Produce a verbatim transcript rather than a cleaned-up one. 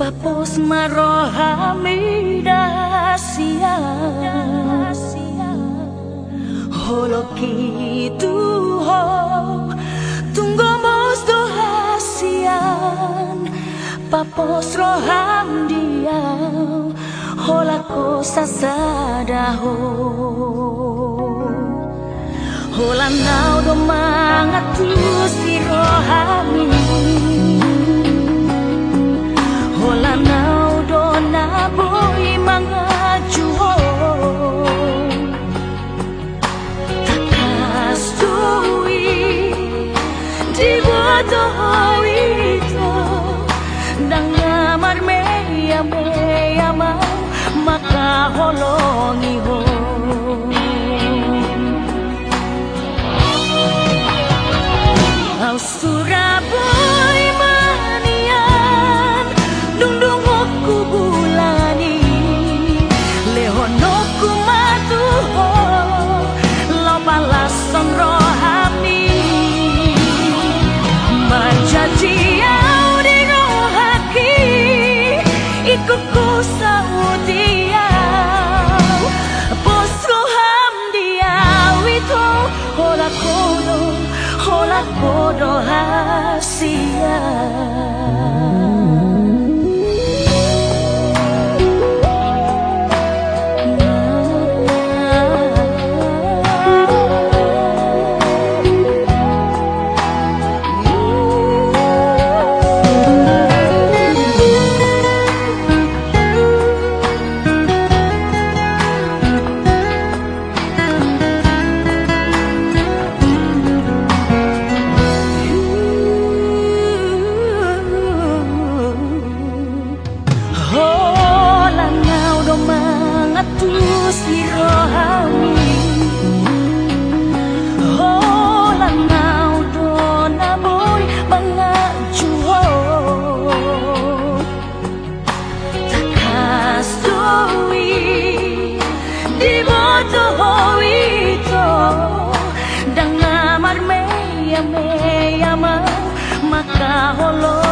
tapos marohami dasia holo kitu ho tunggu mos dohasian papos roham dia hola cosa sadaho hola nau do mangatu si rohami hola nau do na boy mangajuho takas tui di bodo itu dang ngamar meya meya mau maka holongi ho au Suraboy manian dungdung oku bulani lehonoku matuho lo balason rohami menjadi au di rohaki ikuku saudiau bos roham dia itu hola kodo hola kodo hasia si rohami hola nau do na boy mangajuho takas doi di bodo itu dang ngamar meya meya mau maka holo